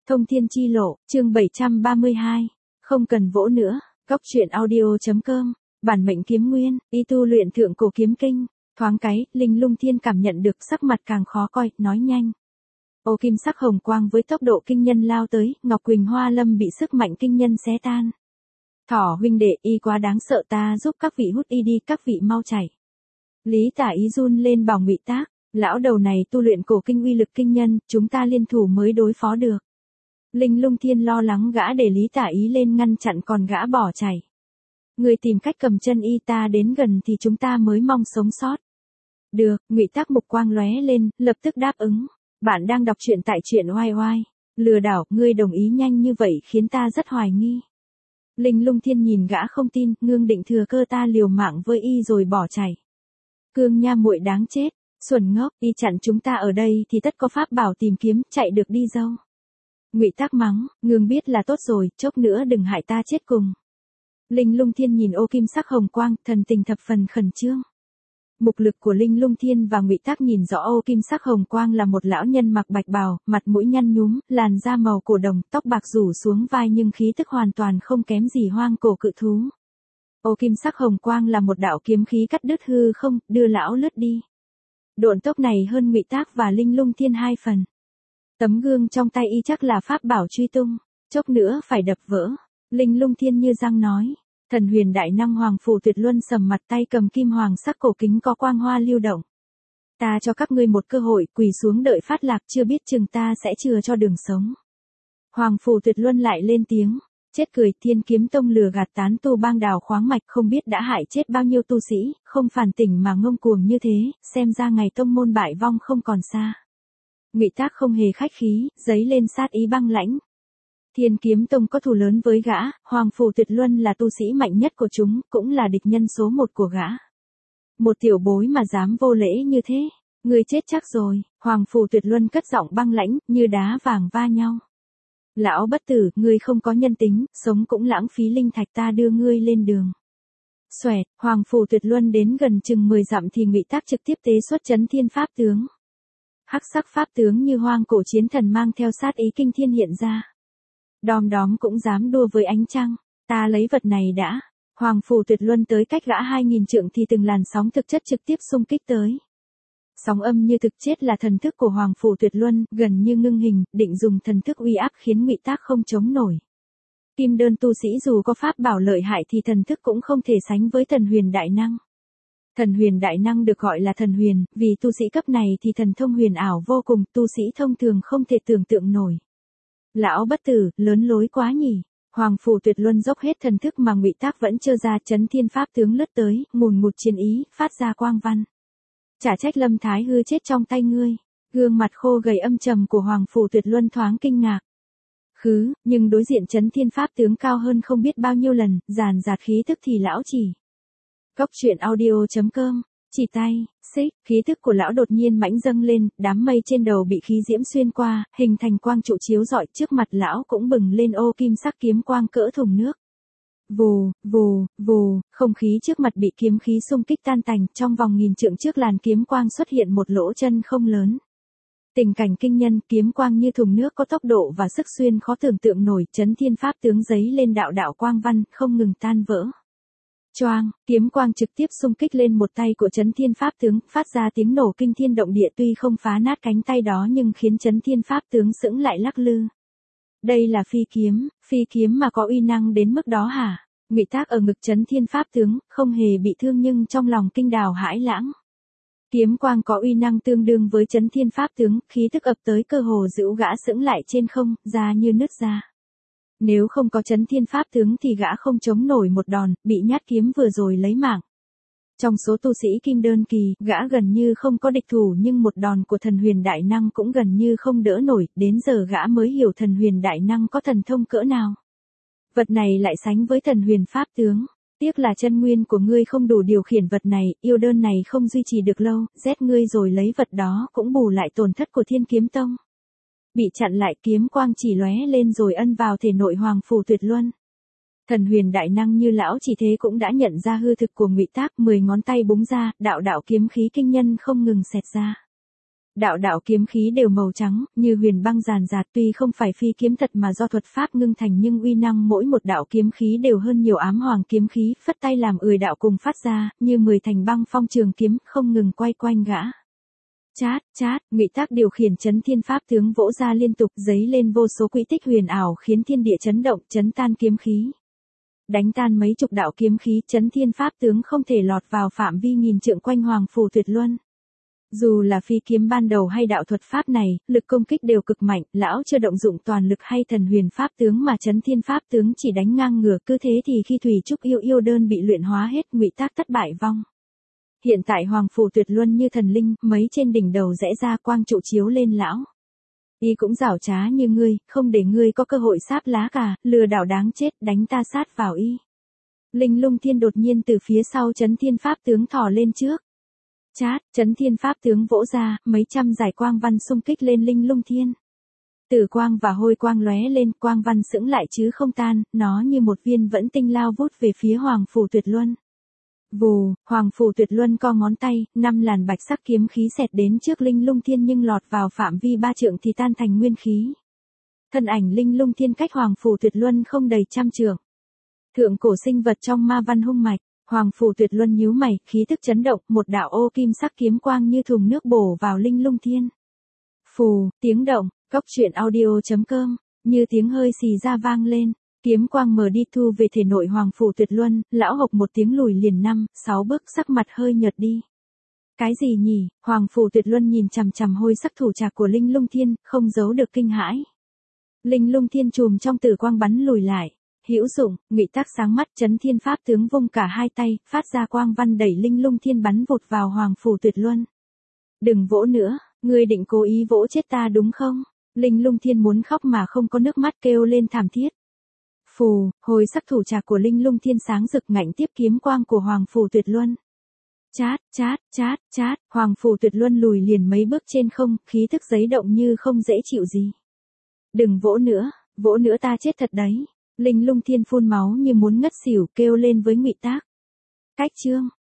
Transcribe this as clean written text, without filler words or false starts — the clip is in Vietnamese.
Thông thiên chi lộ, chương 732. Không cần vỗ nữa. Góc truyện audio.com. Bản mệnh kiếm nguyên, y tu luyện thượng cổ kiếm kinh. Thoáng cái, Linh Lung Thiên cảm nhận được sắc mặt càng khó coi, nói nhanh. Ô kim sắc hồng quang với tốc độ kinh nhân lao tới, Ngọc Quỳnh Hoa Lâm bị sức mạnh kinh nhân xé tan. Thỏ huynh đệ, y quá đáng sợ, ta giúp các vị hút y đi, các vị mau chạy. Lý Tả Ý run lên bảo Ngụy Tác, lão đầu này tu luyện cổ kinh uy lực kinh nhân, chúng ta liên thủ mới đối phó được. Linh Lung Thiên lo lắng gã để Lý Tả Ý lên ngăn chặn, còn gã bỏ chạy. Người tìm cách cầm chân y, ta đến gần thì chúng ta mới mong sống sót. Được, Ngụy Tác mục quang lóe lên, lập tức đáp ứng. Bạn đang đọc truyện tại truyện oai oai. Lừa đảo, ngươi đồng ý nhanh như vậy khiến ta rất hoài nghi. Linh Lung Thiên nhìn gã không tin, ngương định thừa cơ ta liều mạng với y rồi bỏ chạy. Cương nha muội đáng chết, xuẩn ngốc, y chặn chúng ta ở đây thì tất có pháp bảo tìm kiếm, chạy được đi dâu. Ngụy Tác mắng, ngương biết là tốt rồi, chốc nữa đừng hại ta chết cùng. Linh Lung Thiên nhìn ô kim sắc hồng quang, thần tình thập phần khẩn trương. Mục lực của Linh Lung Thiên và Ngụy Tác nhìn rõ ô kim sắc hồng quang là một lão nhân mặc bạch bào, mặt mũi nhăn nhúm, làn da màu cổ đồng, tóc bạc rủ xuống vai nhưng khí tức hoàn toàn không kém gì hoang cổ cự thú. Ô kim sắc hồng quang là một đạo kiếm khí cắt đứt hư không, đưa lão lướt đi. Độn tốc này hơn Ngụy Tác và Linh Lung Thiên 2 phần. Tấm gương trong tay y chắc là pháp bảo truy tung, chốc nữa phải đập vỡ. Linh Lung Thiên như răng nói. Thần huyền đại năng Hoàng Phù Tuyệt Luân sầm mặt, tay cầm kim hoàng sắc cổ kính có quang hoa lưu động. Ta cho các ngươi một cơ hội, quỳ xuống đợi phát lạc, chưa biết chừng ta sẽ chừa cho đường sống. Hoàng Phù Tuyệt Luân lại lên tiếng. Chết cười, Thiên Kiếm Tông lừa gạt tán tu bang đào khoáng mạch, không biết đã hại chết bao nhiêu tu sĩ, không phản tỉnh mà ngông cuồng như thế, xem ra ngày tông môn bại vong không còn xa. Ngụy Tác không hề khách khí, giấy lên sát ý băng lãnh. Thiên Kiếm Tông có thù lớn với gã, Hoàng Phù Tuyệt Luân là tu sĩ mạnh nhất của chúng, cũng là địch nhân số 1 của gã. Một tiểu bối mà dám vô lễ như thế, ngươi chết chắc rồi. Hoàng Phù Tuyệt Luân cất giọng băng lãnh, như đá vàng va nhau. Lão bất tử, ngươi không có nhân tính, sống cũng lãng phí linh thạch, ta đưa ngươi lên đường. Xoẹt, Hoàng Phù Tuyệt Luân đến gần chừng 10 dặm thì Ngụy Tác trực tiếp tế xuất chấn thiên pháp tướng. Hắc sắc pháp tướng như hoang cổ chiến thần mang theo sát ý kinh thiên hiện ra. Đom đóm cũng dám đua với ánh trăng, ta lấy vật này đã. Hoàng Phù Tuyệt Luân tới cách gã 2000 trượng thì từng làn sóng thực chất trực tiếp xung kích tới. Sóng âm như thực chết là thần thức của Hoàng Phù Tuyệt Luân, gần như ngưng hình, định dùng thần thức uy áp khiến Ngụy Tác không chống nổi. Kim đơn tu sĩ dù có pháp bảo lợi hại thì thần thức cũng không thể sánh với thần huyền đại năng. Thần huyền đại năng được gọi là thần huyền, vì tu sĩ cấp này thì thần thông huyền ảo vô cùng, tu sĩ thông thường không thể tưởng tượng nổi. Lão bất tử, lớn lối quá nhỉ. Hoàng Phù Tuyệt Luân dốc hết thần thức mà Ngụy Tác vẫn chưa ra, chấn thiên pháp tướng lướt tới, ngùn ngụt chiến ý, phát ra quang văn. Chả trách Lâm Thái Hư chết trong tay ngươi. Gương mặt khô gầy âm trầm của Hoàng Phù Tuyệt Luân thoáng kinh ngạc. Nhưng đối diện chấn thiên pháp tướng cao hơn không biết bao nhiêu lần, dàn dạt khí tức thì lão chỉ. Góc truyện audio.com. Chỉ tay, xích, khí tức của lão đột nhiên mãnh dâng lên, đám mây trên đầu bị khí diễm xuyên qua, hình thành quang trụ chiếu rọi, trước mặt lão cũng bừng lên ô kim sắc kiếm quang cỡ thùng nước. Vù, vù, vù, không khí trước mặt bị kiếm khí xung kích tan tành, trong vòng 1000 trượng trước làn kiếm quang xuất hiện một lỗ chân không lớn. Tình cảnh kinh nhân, kiếm quang như thùng nước có tốc độ và sức xuyên khó tưởng tượng nổi, chấn thiên pháp tướng giấy lên đạo đạo quang văn, không ngừng tan vỡ. Choang, kiếm quang trực tiếp xung kích lên một tay của chấn thiên pháp tướng, phát ra tiếng nổ kinh thiên động địa, tuy không phá nát cánh tay đó nhưng khiến chấn thiên pháp tướng sững lại lắc lư. Đây là phi kiếm mà có uy năng đến mức đó hả? Ngụy Tác ở ngực chấn thiên pháp tướng, không hề bị thương nhưng trong lòng kinh đào hãi lãng. Kiếm quang có uy năng tương đương với chấn thiên pháp tướng, khí tức ập tới cơ hồ giữ gã sững lại trên không, da như nứt ra. Nếu không có chấn thiên pháp tướng thì gã không chống nổi một đòn, bị nhát kiếm vừa rồi lấy mạng. Trong số tu sĩ kim đơn kỳ, gã gần như không có địch thủ nhưng một đòn của thần huyền đại năng cũng gần như không đỡ nổi, đến giờ gã mới hiểu thần huyền đại năng có thần thông cỡ nào. Vật này lại sánh với thần huyền pháp tướng. Tiếc là chân nguyên của ngươi không đủ điều khiển vật này, yêu đơn này không duy trì được lâu, giết ngươi rồi lấy vật đó cũng bù lại tổn thất của Thiên Kiếm Tông. Bị chặn lại, kiếm quang chỉ lóe lên rồi ân vào thể nội Hoàng Phù Tuyệt Luân. Thần huyền đại năng như lão chỉ thế cũng đã nhận ra hư thực của Ngụy Tác, 10 ngón tay búng ra, đạo đạo kiếm khí kinh nhân không ngừng xẹt ra. Đạo đạo kiếm khí đều màu trắng, như huyền băng ràn rạt, tuy không phải phi kiếm thật mà do thuật pháp ngưng thành nhưng uy năng mỗi một đạo kiếm khí đều hơn nhiều ám hoàng kiếm khí, phất tay làm đạo cùng phát ra, như 10 thành băng phong trường kiếm không ngừng quay quanh gã. Chát, chát, Ngụy Tác điều khiển chấn thiên pháp tướng vỗ ra liên tục, giấy lên vô số quỹ tích huyền ảo khiến thiên địa chấn động, chấn tan kiếm khí. Đánh tan mấy chục đạo kiếm khí, chấn thiên pháp tướng không thể lọt vào phạm vi nghìn trượng quanh Hoàng Phù Tuyệt Luân. Dù là phi kiếm ban đầu hay đạo thuật pháp này, lực công kích đều cực mạnh, lão chưa động dụng toàn lực hay thần huyền pháp tướng mà chấn thiên pháp tướng chỉ đánh ngang ngửa, cứ thế thì khi Thủy Trúc yêu đơn bị luyện hóa hết, Ngụy Tác thất bại vong. Hiện tại Hoàng Phù Tuyệt Luân như thần linh, mấy trên đỉnh đầu rẽ ra quang trụ chiếu lên lão. Y cũng giảo trá như ngươi, không để ngươi có cơ hội sáp lá cả, lừa đảo đáng chết, đánh ta sát vào y. Linh Lung Thiên đột nhiên từ phía sau chấn thiên pháp tướng thò lên trước. Chát, chấn thiên pháp tướng vỗ ra, mấy trăm giải quang văn xung kích lên Linh Lung Thiên. Tử quang và hôi quang lóe lên, quang văn sững lại chứ không tan, nó như một viên vẫn tinh lao vút về phía Hoàng Phù Tuyệt Luân. Vù, Hoàng Phù Tuyệt Luân co ngón tay, 5 làn bạch sắc kiếm khí xẹt đến trước Linh Lung Thiên nhưng lọt vào phạm vi 3 trượng thì tan thành nguyên khí. Thân ảnh Linh Lung Thiên cách Hoàng Phù Tuyệt Luân không đầy trăm trượng. Thượng cổ sinh vật trong ma văn hung mạch, Hoàng Phù Tuyệt Luân nhíu mày, khí tức chấn động, một đạo ô kim sắc kiếm quang như thùng nước bổ vào Linh Lung Thiên. Phù, tiếng động, goctruyện audio.com, như tiếng hơi xì ra vang lên. Kiếm quang mờ đi thu về thể nội Hoàng Phù Tuyệt Luân, lão hộc một tiếng lùi liền 5-6 bước, sắc mặt hơi nhợt đi. Cái gì nhỉ? Hoàng Phù Tuyệt Luân nhìn chằm chằm hôi sắc thủ trạc của Linh Lung Thiên, không giấu được kinh hãi. Linh Lung Thiên chùm trong tử quang bắn lùi lại. Hữu dụng, Ngụy Tác sáng mắt, chấn thiên pháp tướng vung cả hai tay, phát ra quang văn đẩy Linh Lung Thiên bắn vụt vào Hoàng Phù Tuyệt Luân. Đừng vỗ nữa, ngươi định cố ý vỗ chết ta đúng không? Linh Lung Thiên muốn khóc mà không có nước mắt kêu lên thảm thiết. Phù, hồi sắc thủ trạc của Linh Lung Thiên sáng rực ngạnh tiếp kiếm quang của Hoàng Phù Tuyệt Luân. Chát, chát, chát, chát, Hoàng Phù Tuyệt Luân lùi liền mấy bước trên không, khí thức giấy động như không dễ chịu gì. Đừng vỗ nữa ta chết thật đấy. Linh Lung Thiên phun máu như muốn ngất xỉu, kêu lên với Ngụy Tác. Cách chương